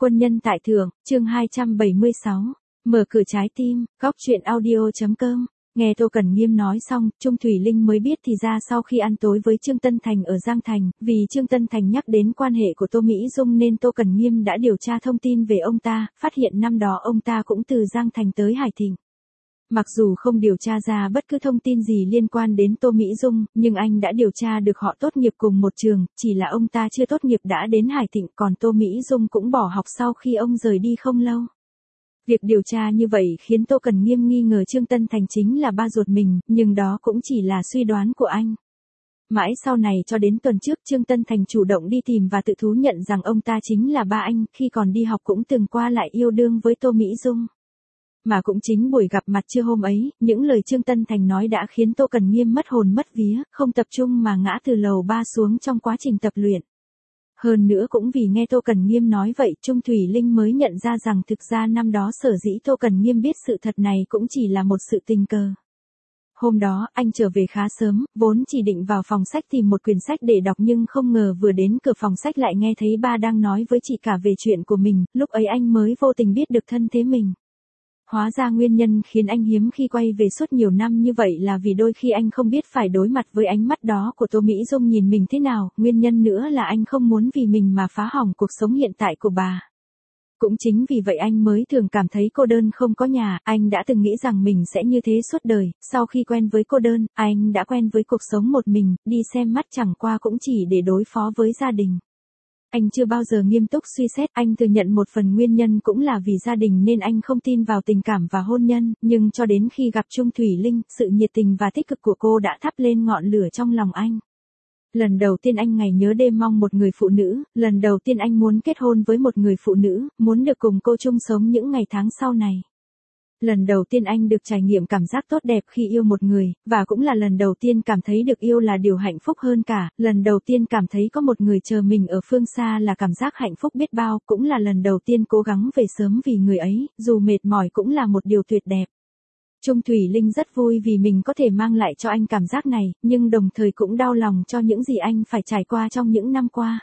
Quân nhân tại thượng, chương 276. Mở cửa trái tim, góc chuyện audio.com. Nghe Tô Cẩn Nghiêm nói xong, Trung Thủy Linh mới biết thì ra sau khi ăn tối với Trương Tân Thành ở Giang Thành, vì Trương Tân Thành nhắc đến quan hệ của Tô Mỹ Dung nên Tô Cẩn Nghiêm đã điều tra thông tin về ông ta, phát hiện năm đó ông ta cũng từ Giang Thành tới Hải Thịnh. Mặc dù không điều tra ra bất cứ thông tin gì liên quan đến Tô Mỹ Dung, nhưng anh đã điều tra được họ tốt nghiệp cùng một trường, chỉ là ông ta chưa tốt nghiệp đã đến Hải Thịnh, còn Tô Mỹ Dung cũng bỏ học sau khi ông rời đi không lâu. Việc điều tra như vậy khiến Tô Cẩn Nghiêm nghi ngờ Trương Tân Thành chính là ba ruột mình, nhưng đó cũng chỉ là suy đoán của anh. Mãi sau này cho đến tuần trước Trương Tân Thành chủ động đi tìm và tự thú nhận rằng ông ta chính là ba anh, khi còn đi học cũng từng qua lại yêu đương với Tô Mỹ Dung. Mà cũng chính buổi gặp mặt trưa hôm ấy, những lời Trương Tân Thành nói đã khiến Tô Cẩn Nghiêm mất hồn mất vía, không tập trung mà ngã từ lầu 3 xuống trong quá trình tập luyện. Hơn nữa cũng vì nghe Tô Cẩn Nghiêm nói vậy, Trung Thủy Linh mới nhận ra rằng thực ra năm đó sở dĩ Tô Cẩn Nghiêm biết sự thật này cũng chỉ là một sự tình cờ. Hôm đó, anh trở về khá sớm, vốn chỉ định vào phòng sách tìm một quyển sách để đọc nhưng không ngờ vừa đến cửa phòng sách lại nghe thấy ba đang nói với chị cả về chuyện của mình, lúc ấy anh mới vô tình biết được thân thế mình. Hóa ra nguyên nhân khiến anh hiếm khi quay về suốt nhiều năm như vậy là vì đôi khi anh không biết phải đối mặt với ánh mắt đó của Tô Mỹ Dung nhìn mình thế nào, nguyên nhân nữa là anh không muốn vì mình mà phá hỏng cuộc sống hiện tại của bà. Cũng chính vì vậy anh mới thường cảm thấy cô đơn không có nhà, anh đã từng nghĩ rằng mình sẽ như thế suốt đời, sau khi quen với cô đơn, anh đã quen với cuộc sống một mình, đi xem mắt chẳng qua cũng chỉ để đối phó với gia đình. Anh chưa bao giờ nghiêm túc suy xét, anh thừa nhận một phần nguyên nhân cũng là vì gia đình nên anh không tin vào tình cảm và hôn nhân, nhưng cho đến khi gặp Trung Thủy Linh, sự nhiệt tình và tích cực của cô đã thắp lên ngọn lửa trong lòng anh. Lần đầu tiên anh ngày nhớ đêm mong một người phụ nữ, lần đầu tiên anh muốn kết hôn với một người phụ nữ, muốn được cùng cô chung sống những ngày tháng sau này. Lần đầu tiên anh được trải nghiệm cảm giác tốt đẹp khi yêu một người, và cũng là lần đầu tiên cảm thấy được yêu là điều hạnh phúc hơn cả, lần đầu tiên cảm thấy có một người chờ mình ở phương xa là cảm giác hạnh phúc biết bao, cũng là lần đầu tiên cố gắng về sớm vì người ấy, dù mệt mỏi cũng là một điều tuyệt đẹp. Trung Thủy Linh rất vui vì mình có thể mang lại cho anh cảm giác này, nhưng đồng thời cũng đau lòng cho những gì anh phải trải qua trong những năm qua.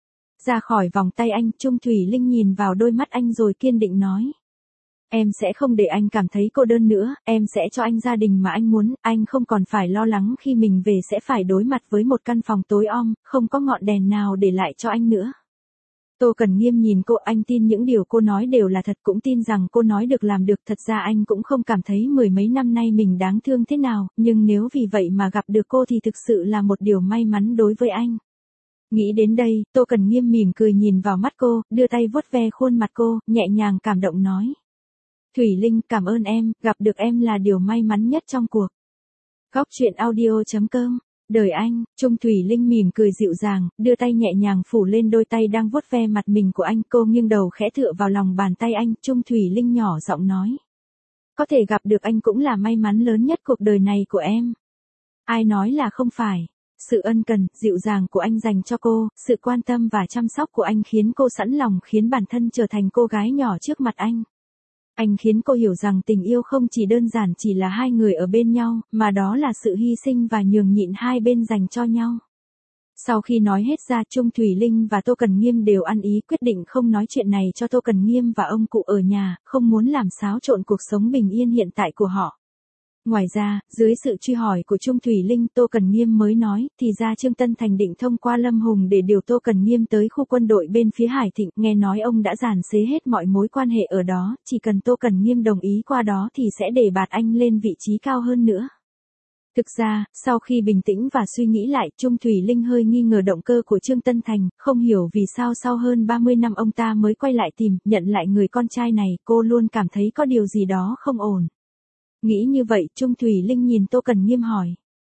Ra khỏi vòng tay anh, Trung Thủy Linh nhìn vào đôi mắt anh rồi kiên định nói. Em sẽ không để anh cảm thấy cô đơn nữa, em sẽ cho anh gia đình mà anh muốn, anh không còn phải lo lắng khi mình về sẽ phải đối mặt với một căn phòng tối om, không có ngọn đèn nào để lại cho anh nữa. Tô Cẩn Nghiêm nhìn cô, anh tin những điều cô nói đều là thật, cũng tin rằng cô nói được làm được, thật ra anh cũng không cảm thấy mười mấy năm nay mình đáng thương thế nào, nhưng nếu vì vậy mà gặp được cô thì thực sự là một điều may mắn đối với anh. Nghĩ đến đây, Tô Cẩn Nghiêm mỉm cười nhìn vào mắt cô, đưa tay vuốt ve khuôn mặt cô, nhẹ nhàng cảm động nói. Thủy Linh, cảm ơn em, gặp được em là điều may mắn nhất trong cuộc. Góc chuyện audio.com. Đời anh, Trung Thủy Linh mỉm cười dịu dàng, đưa tay nhẹ nhàng phủ lên đôi tay đang vuốt ve mặt mình của anh, cô nghiêng đầu khẽ tựa vào lòng bàn tay anh, Trung Thủy Linh nhỏ giọng nói. Có thể gặp được anh cũng là may mắn lớn nhất cuộc đời này của em. Ai nói là không phải. Sự ân cần, dịu dàng của anh dành cho cô, sự quan tâm và chăm sóc của anh khiến cô sẵn lòng khiến bản thân trở thành cô gái nhỏ trước mặt anh. Anh khiến cô hiểu rằng tình yêu không chỉ đơn giản chỉ là hai người ở bên nhau, mà đó là sự hy sinh và nhường nhịn hai bên dành cho nhau. Sau khi nói hết ra, Trung Thủy Linh và Tô Cẩn Nghiêm đều ăn ý quyết định không nói chuyện này cho Tô Cẩn Nghiêm và ông cụ ở nhà, không muốn làm xáo trộn cuộc sống bình yên hiện tại của họ. Ngoài ra, dưới sự truy hỏi của Trung Thủy Linh, Tô Cẩn Nghiêm mới nói, thì ra Trương Tân Thành định thông qua Lâm Hùng để điều Tô Cẩn Nghiêm tới khu quân đội bên phía Hải Thịnh, nghe nói ông đã dàn xế hết mọi mối quan hệ ở đó, chỉ cần Tô Cẩn Nghiêm đồng ý qua đó thì sẽ đề bạt anh lên vị trí cao hơn nữa. Thực ra, sau khi bình tĩnh và suy nghĩ lại, Trung Thủy Linh hơi nghi ngờ động cơ của Trương Tân Thành, không hiểu vì sao sau hơn 30 năm ông ta mới quay lại tìm, nhận lại người con trai này, cô luôn cảm thấy có điều gì đó không ổn. Nghĩ như vậy, Trung Thủy Linh nhìn Tô Cẩn Nghiêm hỏi.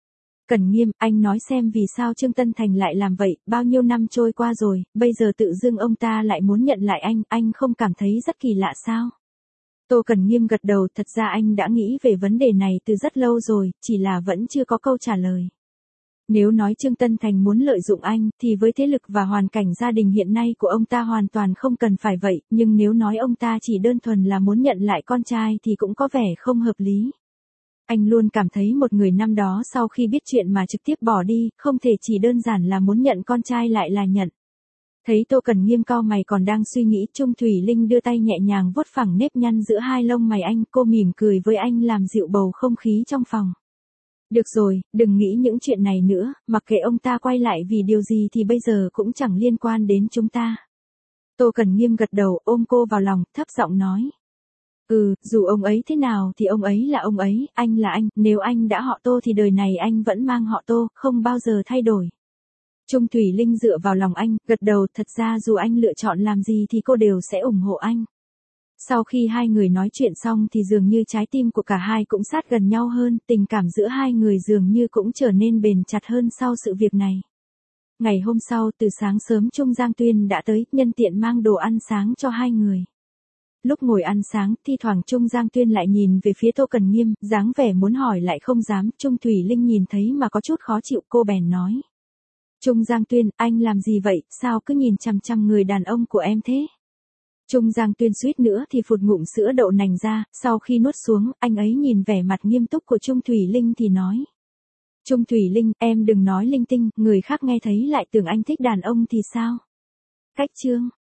Cẩn Nghiêm, anh nói xem vì sao Trương Tân Thành lại làm vậy, bao nhiêu năm trôi qua rồi, bây giờ tự dưng ông ta lại muốn nhận lại anh không cảm thấy rất kỳ lạ sao? Tô Cẩn Nghiêm gật đầu, thật ra anh đã nghĩ về vấn đề này từ rất lâu rồi, chỉ là vẫn chưa có câu trả lời. Nếu nói Trương Tân Thành muốn lợi dụng anh, thì với thế lực và hoàn cảnh gia đình hiện nay của ông ta hoàn toàn không cần phải vậy, nhưng nếu nói ông ta chỉ đơn thuần là muốn nhận lại con trai thì cũng có vẻ không hợp lý. Anh luôn cảm thấy một người năm đó sau khi biết chuyện mà trực tiếp bỏ đi, không thể chỉ đơn giản là muốn nhận con trai lại là nhận. Thấy Tô Cẩn Nghiêm cau mày còn đang suy nghĩ, Trung Thủy Linh đưa tay nhẹ nhàng vuốt phẳng nếp nhăn giữa hai lông mày anh, cô mỉm cười với anh làm dịu bầu không khí trong phòng. Được rồi, đừng nghĩ những chuyện này nữa, mặc kệ ông ta quay lại vì điều gì thì bây giờ cũng chẳng liên quan đến chúng ta. Tô Cẩn Nghiêm gật đầu, ôm cô vào lòng, thấp giọng nói. Dù ông ấy thế nào thì ông ấy là ông ấy, anh là anh, nếu anh đã họ Tô thì đời này anh vẫn mang họ Tô, không bao giờ thay đổi. Trung Thủy Linh dựa vào lòng anh, gật đầu, thật ra dù anh lựa chọn làm gì thì cô đều sẽ ủng hộ anh. Sau khi hai người nói chuyện xong thì dường như trái tim của cả hai cũng sát gần nhau hơn, tình cảm giữa hai người dường như cũng trở nên bền chặt hơn sau sự việc này. Ngày hôm sau, từ sáng sớm Trung Giang Tuyên đã tới, nhân tiện mang đồ ăn sáng cho hai người. Lúc ngồi ăn sáng, thi thoảng Trung Giang Tuyên lại nhìn về phía Tô Cẩn Nghiêm, dáng vẻ muốn hỏi lại không dám, Trung Thủy Linh nhìn thấy mà có chút khó chịu, cô bèn nói. Trung Giang Tuyên, anh làm gì vậy, sao cứ nhìn chằm chằm người đàn ông của em thế? Trung Giang Tuyên suýt nữa thì phụt ngụm sữa đậu nành ra, sau khi nuốt xuống, anh ấy nhìn vẻ mặt nghiêm túc của Trung Thủy Linh thì nói. Trung Thủy Linh, em đừng nói linh tinh, người khác nghe thấy lại tưởng anh thích đàn ông thì sao? Cách chương